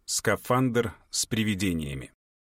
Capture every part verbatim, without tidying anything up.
Скафандр с привидениями.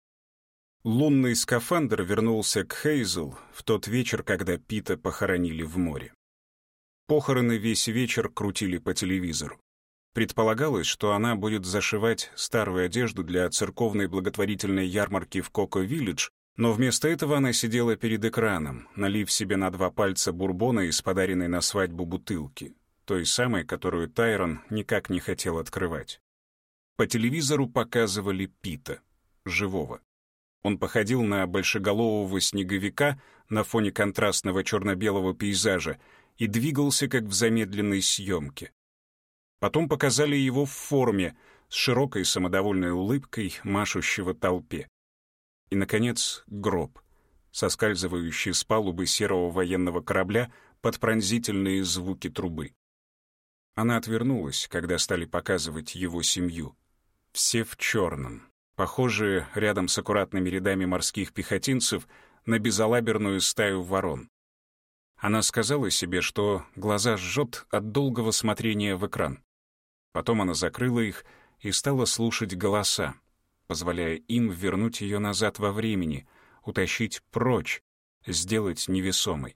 Лунный скафандр вернулся к Хейзел в тот вечер, когда Пита похоронили в море. Похороны весь вечер крутили по телевизору. Предполагалось, что она будет зашивать старую одежду для церковной благотворительной ярмарки в Коко-Виллидж, но вместо этого она сидела перед экраном, налив себе на два пальца бурбона из подаренной на свадьбу бутылки, той самой, которую Тайрон никак не хотел открывать. По телевизору показывали Пита, живого. Он походил на большеголового снеговика на фоне контрастного черно-белого пейзажа и двигался, как в замедленной съемке. Потом показали его в форме, с широкой самодовольной улыбкой, машущего толпе. И, наконец, гроб, соскальзывающий с палубы серого военного корабля под пронзительные звуки трубы. Она отвернулась, когда стали показывать его семью. Все в черном, похожие рядом с аккуратными рядами морских пехотинцев на безалаберную стаю ворон. Она сказала себе, что глаза жжет от долгого смотрения в экран. Потом она закрыла их и стала слушать голоса, позволяя им вернуть ее назад во времени, утащить прочь, сделать невесомой.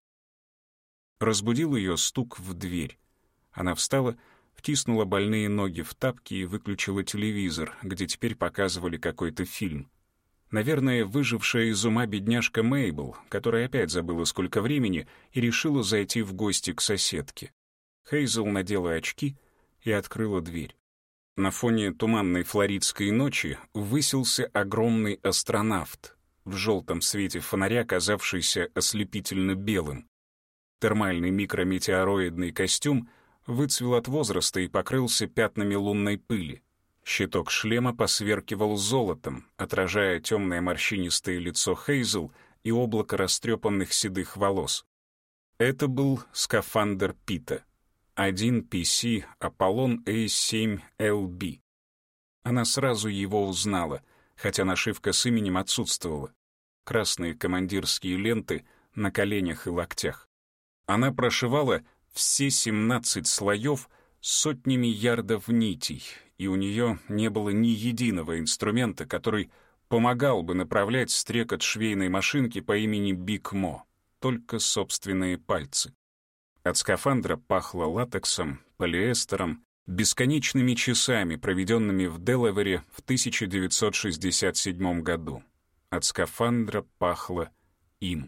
Разбудил ее стук в дверь. Она встала, втиснула больные ноги в тапки и выключила телевизор, где теперь показывали какой-то фильм. Наверное, выжившая из ума бедняжка Мейбл, которая опять забыла, сколько времени, и решила зайти в гости к соседке. Хейзел надела очки и открыла дверь. На фоне туманной флоридской ночи высился огромный астронавт, в желтом свете фонаря казавшийся ослепительно белым. Термальный микрометеороидный костюм выцвел от возраста и покрылся пятнами лунной пыли. Щиток шлема посверкивал золотом, отражая темное морщинистое лицо Хейзел и облако растрепанных седых волос. Это был скафандр Пита. один пи си Аполлон эй семь эл би. Она сразу его узнала, хотя нашивка с именем отсутствовала. Красные командирские ленты на коленях и локтях. Она прошивала все семнадцать слоев сотнями ярдов нитей, и у нее не было ни единого инструмента, который помогал бы направлять стрекот швейной машинки по имени Биг Мо, только собственные пальцы. От скафандра пахло латексом, полиэстером, бесконечными часами, проведенными в Делавере в тысяча девятьсот шестьдесят седьмом году. От скафандра пахло им.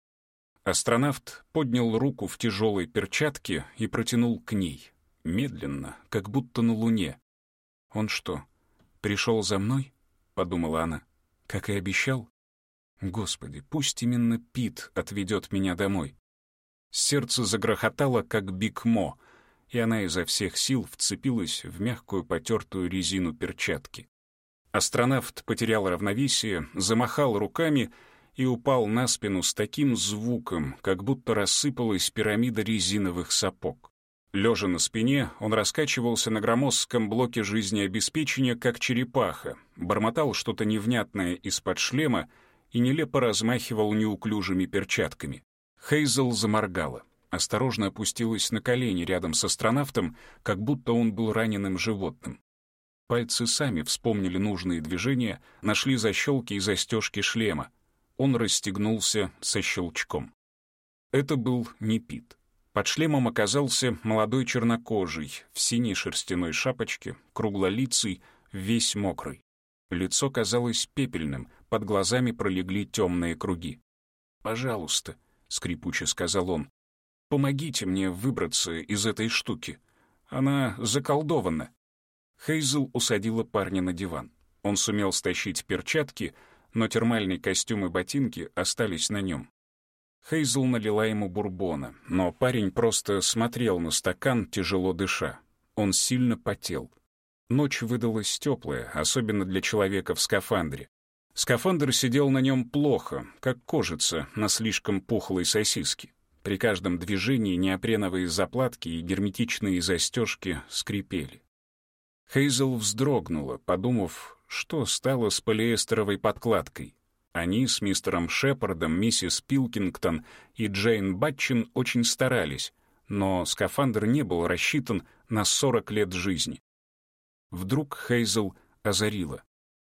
Астронавт поднял руку в тяжелой перчатке и протянул к ней, медленно, как будто на Луне. «Он что, пришел за мной?» — подумала она. «Как и обещал? Господи, пусть именно Пит отведет меня домой». Сердце загрохотало, как Биг Мо, и она изо всех сил вцепилась в мягкую потертую резину перчатки. Астронавт потерял равновесие, замахал руками и упал на спину с таким звуком, как будто рассыпалась пирамида резиновых сапог. Лежа на спине, он раскачивался на громоздком блоке жизнеобеспечения, как черепаха, бормотал что-то невнятное из-под шлема и нелепо размахивал неуклюжими перчатками. Хейзел заморгала, осторожно опустилась на колени рядом с астронавтом, как будто он был раненым животным. Пальцы сами вспомнили нужные движения, нашли защелки и застежки шлема. Он расстегнулся со щелчком. Это был не Пит. Под шлемом оказался молодой чернокожий, в синей шерстяной шапочке, круглолицый, весь мокрый. Лицо казалось пепельным, под глазами пролегли темные круги. «Пожалуйста», — скрипуче сказал он, — «помогите мне выбраться из этой штуки. Она заколдована». Хейзел усадила парня на диван. Он сумел стащить перчатки, но термальный костюм и ботинки остались на нем. Хейзел налила ему бурбона, но парень просто смотрел на стакан, тяжело дыша. Он сильно потел. Ночь выдалась теплая, особенно для человека в скафандре. Скафандр сидел на нем плохо, как кожица на слишком пухлой сосиске. При каждом движении неопреновые заплатки и герметичные застежки скрипели. Хейзел вздрогнула, подумав, что стало с полиэстеровой подкладкой. Они с мистером Шепардом, миссис Пилкингтон и Джейн Батчин очень старались, но скафандр не был рассчитан на сорок лет жизни. Вдруг Хейзел озарило.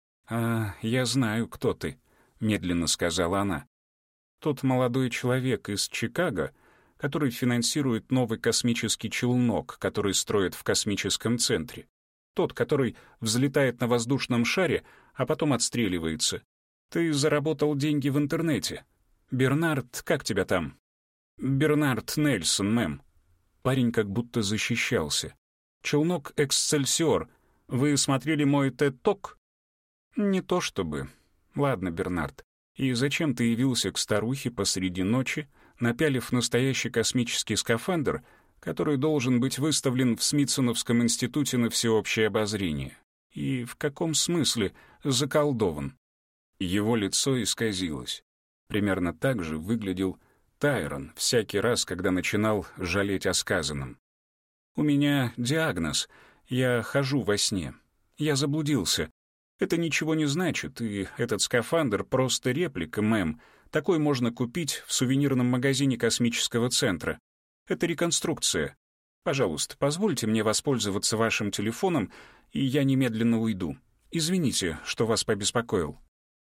«А, я знаю, кто ты», — медленно сказала она. «Тот молодой человек из Чикаго, который финансирует новый космический челнок, который строят в космическом центре. Тот, который взлетает на воздушном шаре, а потом отстреливается. Ты заработал деньги в интернете. Бернард, как тебя там?» «Бернард Нельсон, мэм». Парень как будто защищался. «Челнок «Эксцельсиор». Вы смотрели мой тед-ток?» «Не то чтобы. Ладно, Бернард, и зачем ты явился к старухе посреди ночи, напялив настоящий космический скафандр, который должен быть выставлен в Смитсоновском институте на всеобщее обозрение? И в каком смысле заколдован?» Его лицо исказилось. Примерно так же выглядел Тайрон всякий раз, когда начинал жалеть о сказанном. «У меня диагноз. Я хожу во сне. Я заблудился. Это ничего не значит, и этот скафандр — просто реплика, мэм. Такой можно купить в сувенирном магазине космического центра. Это реконструкция. Пожалуйста, позвольте мне воспользоваться вашим телефоном, и я немедленно уйду. Извините, что вас побеспокоил».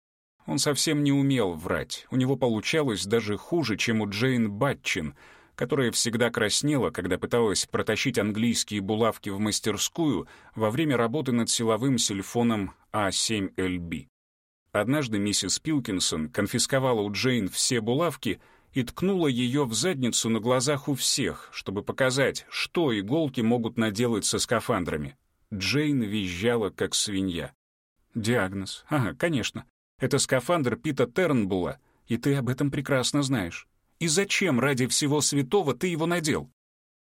Он совсем не умел врать. У него получалось даже хуже, чем у Джейн Батчин, которая всегда краснела, когда пыталась протащить английские булавки в мастерскую во время работы над силовым сильфоном А семь Эл Би. Однажды миссис Пилкинсон конфисковала у Джейн все булавки и ткнула ее в задницу на глазах у всех, чтобы показать, что иголки могут наделать со скафандрами. Джейн визжала, как свинья. «Диагноз. Ага, конечно. Это скафандр Пита Тернбулла, и ты об этом прекрасно знаешь. И зачем ради всего святого ты его надел?»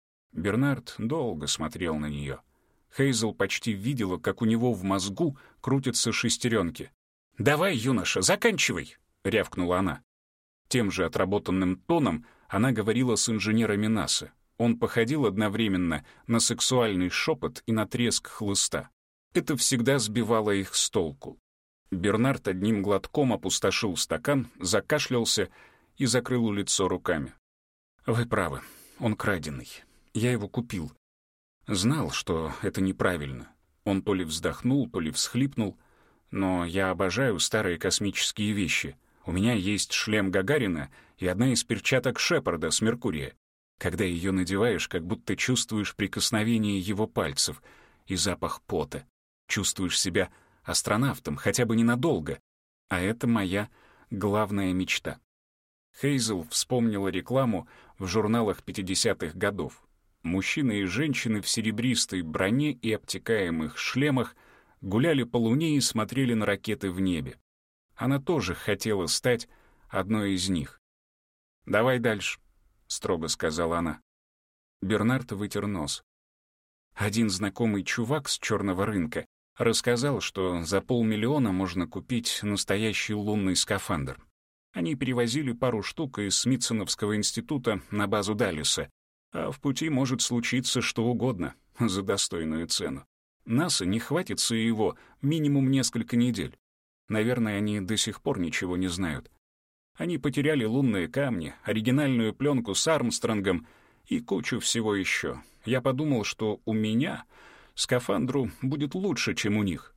Бернард долго смотрел на нее. Хейзел почти видела, как у него в мозгу крутятся шестеренки. «Давай, юноша, заканчивай!» — рявкнула она. Тем же отработанным тоном она говорила с инженерами НАСА. Он походил одновременно на сексуальный шепот и на треск хлыста. Это всегда сбивало их с толку. Бернард одним глотком опустошил стакан, закашлялся и закрыл лицо руками. «Вы правы, он краденый. Я его купил. Знал, что это неправильно». Он то ли вздохнул, то ли всхлипнул. «Но я обожаю старые космические вещи. У меня есть шлем Гагарина и одна из перчаток Шепарда с Меркурия. Когда ее надеваешь, как будто чувствуешь прикосновение его пальцев и запах пота. Чувствуешь себя астронавтом, хотя бы ненадолго. А это моя главная мечта». Хейзел вспомнила рекламу в журналах пятидесятых годов. Мужчины и женщины в серебристой броне и обтекаемых шлемах гуляли по луне и смотрели на ракеты в небе. Она тоже хотела стать одной из них. «Давай дальше», — строго сказала она. Бернард вытер нос. Один знакомый чувак с черного рынка рассказал, что за полмиллиона можно купить настоящий лунный скафандр. Они перевозили пару штук из Смитсоновского института на базу Даллеса, а в пути может случиться что угодно за достойную цену. НАСА не хватится его минимум несколько недель. Наверное, они до сих пор ничего не знают. Они потеряли лунные камни, оригинальную пленку с Армстронгом и кучу всего еще. Я подумал, что у меня скафандру будет лучше, чем у них.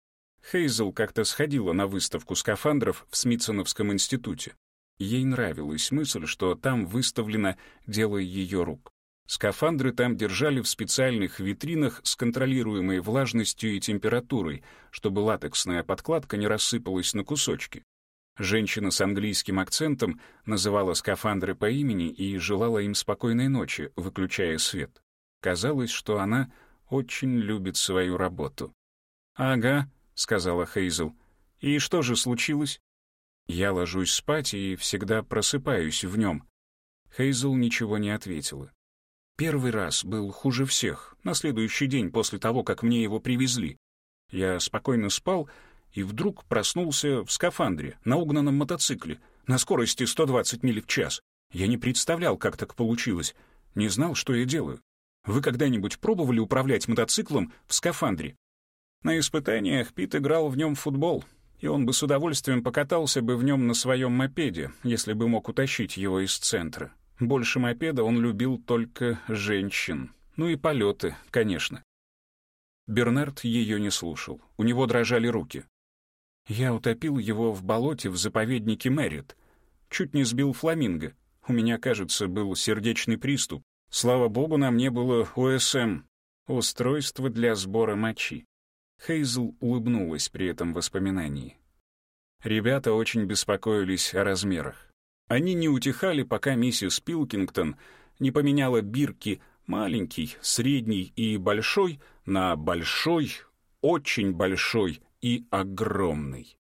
Хейзел как-то сходила на выставку скафандров в Смитсоновском институте. Ей нравилась мысль, что там выставлено дело ее рук. Скафандры там держали в специальных витринах с контролируемой влажностью и температурой, чтобы латексная подкладка не рассыпалась на кусочки. Женщина с английским акцентом называла скафандры по имени и желала им спокойной ночи, выключая свет. Казалось, что она очень любит свою работу. «Ага», — сказала Хейзел. «И что же случилось?» «Я ложусь спать и всегда просыпаюсь в нем». Хейзел ничего не ответила. Первый раз был хуже всех, на следующий день после того, как мне его привезли. Я спокойно спал и вдруг проснулся в скафандре, на угнанном мотоцикле, на скорости сто двадцать миль в час. Я не представлял, как так получилось, не знал, что я делаю. Вы когда-нибудь пробовали управлять мотоциклом в скафандре? На испытаниях Пит играл в нем в футбол, и он бы с удовольствием покатался бы в нем на своем мопеде, если бы мог утащить его из центра. Больше мопеда он любил только женщин. Ну и полеты, конечно. Бернард ее не слушал. У него дрожали руки. «Я утопил его в болоте в заповеднике Мэрит. Чуть не сбил фламинго. У меня, кажется, был сердечный приступ. Слава богу, на мне было о эс эм — устройство для сбора мочи». Хейзл улыбнулась при этом воспоминании. Ребята очень беспокоились о размерах. Они не утихали, пока миссис Пилкингтон не поменяла бирки маленький, средний и большой на большой, очень большой и огромный.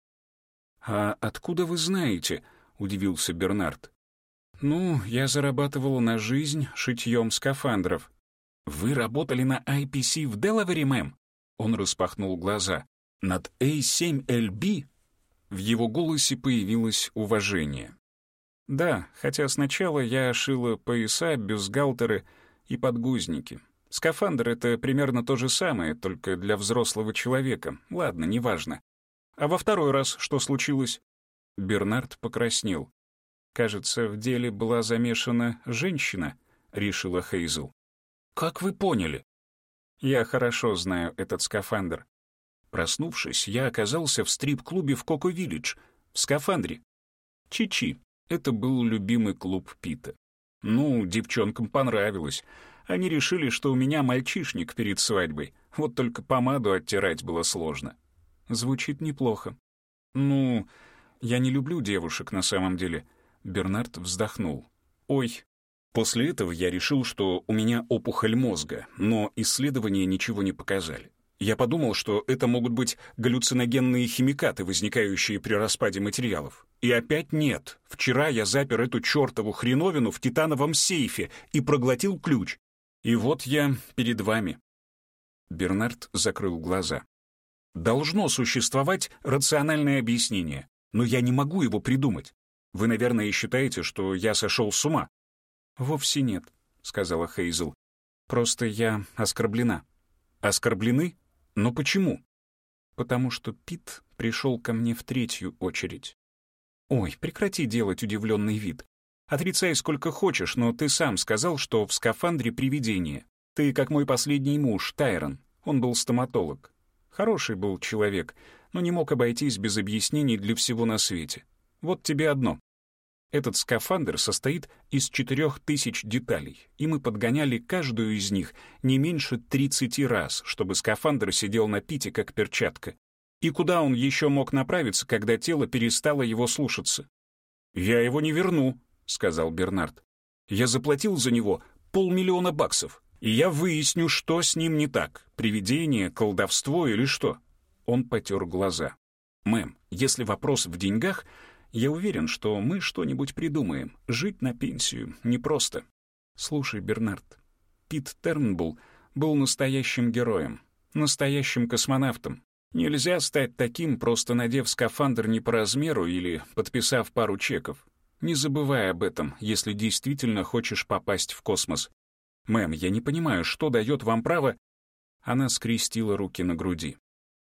«А откуда вы знаете?» — удивился Бернард. «Ну, я зарабатывал на жизнь шитьем скафандров». «Вы работали на ай пи си в Делавере, мэм?» Он распахнул глаза. «Над эй семь эл би?» В его голосе появилось уважение. «Да, хотя сначала я шила пояса, бюстгальтеры и подгузники. Скафандр — это примерно то же самое, только для взрослого человека. Ладно, неважно. А во второй раз что случилось?» Бернард покраснел. «Кажется, в деле была замешана женщина», — решила Хейзл. «Как вы поняли?» «Я хорошо знаю этот скафандр. Проснувшись, я оказался в стрип-клубе в Коко-Виллидж, в скафандре. Чи-чи. Это был любимый клуб Пита. Ну, девчонкам понравилось. Они решили, что у меня мальчишник перед свадьбой. Вот только помаду оттирать было сложно. Звучит неплохо. Ну, я не люблю девушек на самом деле». Бернард вздохнул. «Ой». После этого я решил, что у меня опухоль мозга, но исследования ничего не показали. Я подумал, что это могут быть галлюциногенные химикаты, возникающие при распаде материалов. И опять нет. Вчера я запер эту чертову хреновину в титановом сейфе и проглотил ключ. И вот я перед вами». Бернард закрыл глаза. «Должно существовать рациональное объяснение, но я не могу его придумать. Вы, наверное, считаете, что я сошел с ума». «Вовсе нет», — сказала Хейзл. «Просто я оскорблена». «Оскорблены? Но почему?» «Потому что Пит пришел ко мне в третью очередь». «Ой, прекрати делать удивленный вид. Отрицай сколько хочешь, но ты сам сказал, что в скафандре привидение. Ты как мой последний муж, Тайрон. Он был стоматолог. Хороший был человек, но не мог обойтись без объяснений для всего на свете. Вот тебе одно. Этот скафандр состоит из четырех тысяч деталей, и мы подгоняли каждую из них не меньше тридцати раз, чтобы скафандр сидел на Пите как перчатка. И куда он еще мог направиться, когда тело перестало его слушаться? «Я его не верну», — сказал Бернард. «Я заплатил за него полмиллиона баксов, и я выясню, что с ним не так, привидение, колдовство или что». Он потер глаза. «Мэм, если вопрос в деньгах, я уверен, что мы что-нибудь придумаем. Жить на пенсию непросто». «Слушай, Бернард, Пит Тернбулл был настоящим героем, настоящим космонавтом. Нельзя стать таким, просто надев скафандр не по размеру или подписав пару чеков. Не забывай об этом, если действительно хочешь попасть в космос. Мэм, я не понимаю, что дает вам право...» Она скрестила руки на груди.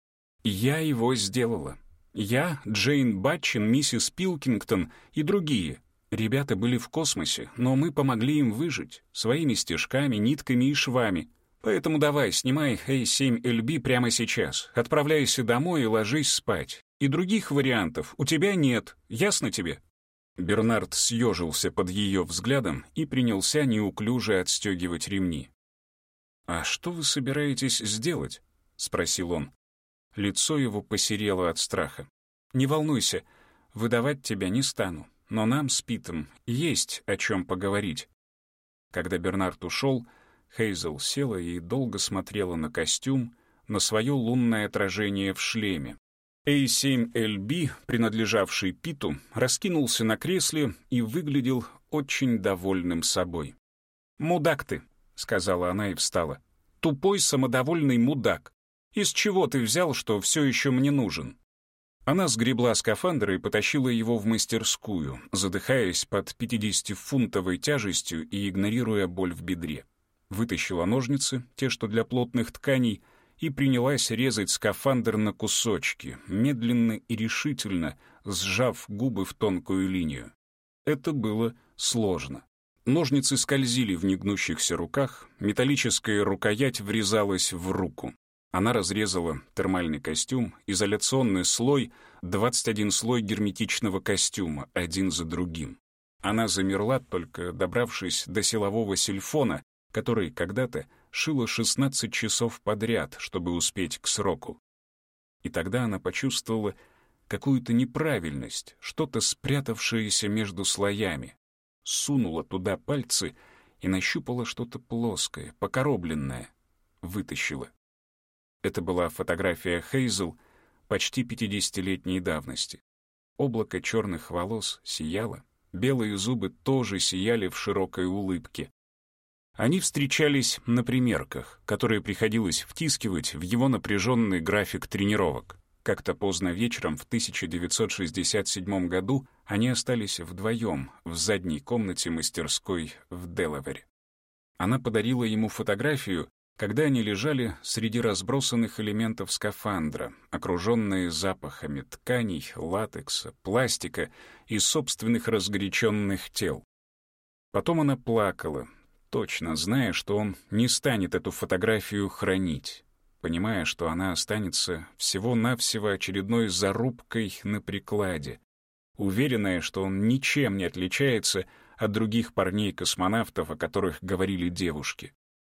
«Я его сделала. Я, Джейн Батчин, миссис Пилкингтон и другие. Ребята были в космосе, но мы помогли им выжить своими стежками, нитками и швами. Поэтому давай, снимай эй семь эл би прямо сейчас, отправляйся домой и ложись спать. И других вариантов у тебя нет, ясно тебе?» Бернард съежился под ее взглядом и принялся неуклюже отстегивать ремни. «А что вы собираетесь сделать?» — спросил он. Лицо его посерело от страха. «Не волнуйся, выдавать тебя не стану, но нам с Питом есть о чем поговорить». Когда Бернард ушел, Хейзл села и долго смотрела на костюм, на свое лунное отражение в шлеме. эй семь эл би, принадлежавший Питу, раскинулся на кресле и выглядел очень довольным собой. «Мудак ты», — сказала она и встала. «Тупой самодовольный мудак. Из чего ты взял, что все еще мне нужен?» Она сгребла скафандр и потащила его в мастерскую, задыхаясь под пятидесятифунтовой тяжестью и игнорируя боль в бедре. Вытащила ножницы, те, что для плотных тканей, и принялась резать скафандр на кусочки, медленно и решительно, сжав губы в тонкую линию. Это было сложно. Ножницы скользили в негнущихся руках, металлическая рукоять врезалась в руку. Она разрезала термальный костюм, изоляционный слой, двадцать один слой герметичного костюма, один за другим. Она замерла, только добравшись до силового сильфона, который когда-то шила шестнадцать часов подряд, чтобы успеть к сроку. И тогда она почувствовала какую-то неправильность, что-то спрятавшееся между слоями. Сунула туда пальцы и нащупала что-то плоское, покоробленное. Вытащила. Это была фотография Хейзел почти пятидесятилетней давности. Облако черных волос сияло, белые зубы тоже сияли в широкой улыбке. Они встречались на примерках, которые приходилось втискивать в его напряженный график тренировок. Как-то поздно вечером в тысяча девятьсот шестьдесят седьмом году они остались вдвоем в задней комнате мастерской в Делавере. Она подарила ему фотографию, когда они лежали среди разбросанных элементов скафандра, окруженные запахами тканей, латекса, пластика и собственных разгоряченных тел. Потом она плакала, точно зная, что он не станет эту фотографию хранить, понимая, что она останется всего-навсего очередной зарубкой на прикладе, уверенная, что он ничем не отличается от других парней-космонавтов, о которых говорили девушки.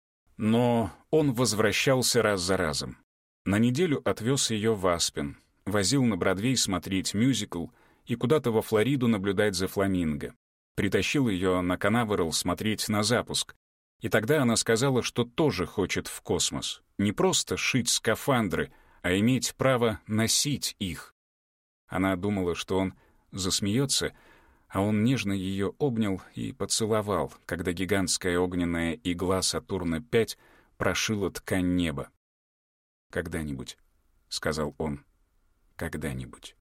Но он возвращался раз за разом. На неделю отвез ее в Аспен, возил на Бродвей смотреть мюзикл и куда-то во Флориду наблюдать за фламинго. Притащил ее на Канаверал смотреть на запуск. И тогда она сказала, что тоже хочет в космос. Не просто шить скафандры, а иметь право носить их. Она думала, что он засмеется, а он нежно ее обнял и поцеловал, когда гигантская огненная игла Сатурна пять прошила ткань неба. «Когда-нибудь», — сказал он, — «когда-нибудь».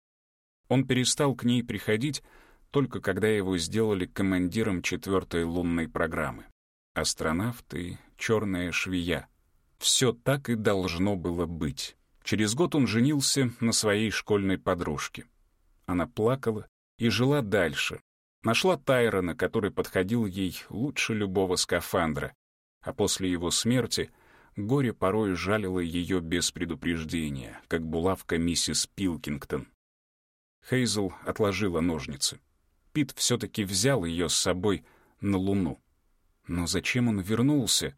Он перестал к ней приходить, только когда его сделали командиром четвертой лунной программы. Астронавт и черная швея. Все так и должно было быть. Через год он женился на своей школьной подружке. Она плакала и жила дальше. Нашла Тайрона, который подходил ей лучше любого скафандра, а после его смерти горе порой жалило ее без предупреждения, как булавка миссис Пилкингтон. Хейзел отложила ножницы. Пит все-таки взял ее с собой на Луну. Но зачем он вернулся?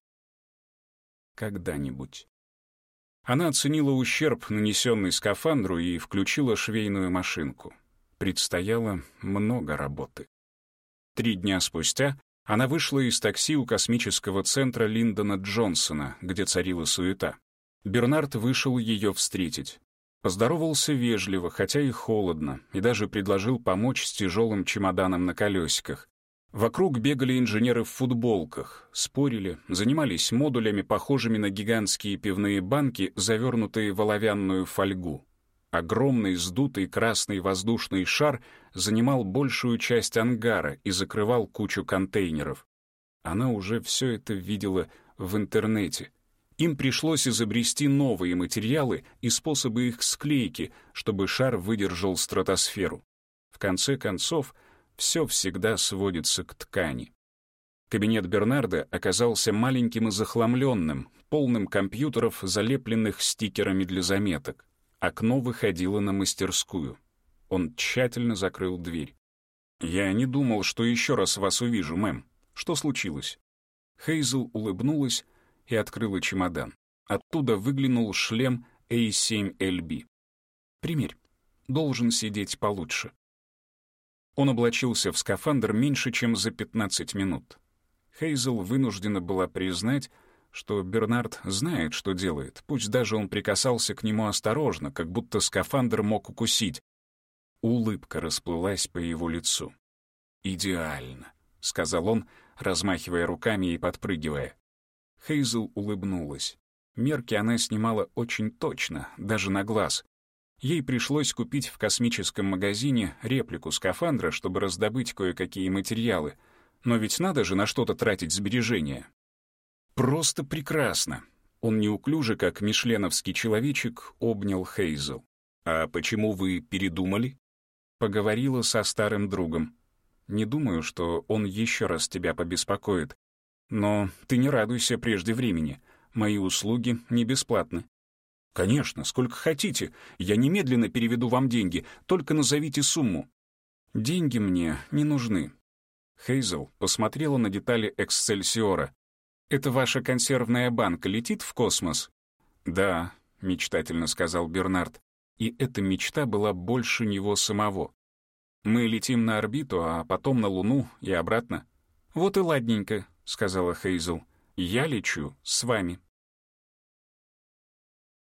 Когда-нибудь. Она оценила ущерб, нанесенный скафандру, и включила швейную машинку. Предстояло много работы. Три дня спустя она вышла из такси у космического центра Линдона Джонсона, где царила суета. Бернард вышел ее встретить. Поздоровался вежливо, хотя и холодно, и даже предложил помочь с тяжелым чемоданом на колесиках. Вокруг бегали инженеры в футболках, спорили, занимались модулями, похожими на гигантские пивные банки, завернутые в оловянную фольгу. Огромный сдутый красный воздушный шар занимал большую часть ангара и закрывал кучу контейнеров. Она уже все это видела в интернете. Им пришлось изобрести новые материалы и способы их склейки, чтобы шар выдержал стратосферу. В конце концов, все всегда сводится к ткани. Кабинет Бернарда оказался маленьким и захламленным, полным компьютеров, залепленных стикерами для заметок. Окно выходило на мастерскую. Он тщательно закрыл дверь. «Я не думал, что еще раз вас увижу, мэм. Что случилось?» Хейзел улыбнулась и открыла чемодан. Оттуда выглянул шлем эй семь эл би. «Примерь. Должен сидеть получше». Он облачился в скафандр меньше, чем за пятнадцать минут. Хейзел вынуждена была признать, что Бернард знает, что делает, пусть даже он прикасался к нему осторожно, как будто скафандр мог укусить. Улыбка расплылась по его лицу. «Идеально», — сказал он, размахивая руками и подпрыгивая. Хейзел улыбнулась. Мерки она снимала очень точно, даже на глаз. Ей пришлось купить в космическом магазине реплику скафандра, чтобы раздобыть кое-какие материалы. Но ведь надо же на что-то тратить сбережения. «Просто прекрасно!» Он неуклюже, как мишленовский человечек, обнял Хейзел. «А почему вы передумали?» Поговорила со старым другом. «Не думаю, что он еще раз тебя побеспокоит. Но ты не радуйся прежде времени. Мои услуги не бесплатны». «Конечно, сколько хотите. Я немедленно переведу вам деньги, только назовите сумму». «Деньги мне не нужны». Хейзел посмотрела на детали «Эксцельсиора». «Это ваша консервная банка летит в космос?» «Да», — мечтательно сказал Бернард. И эта мечта была больше него самого. «Мы летим на орбиту, а потом на Луну и обратно». «Вот и ладненько», — сказала Хейзел. «Я лечу с вами».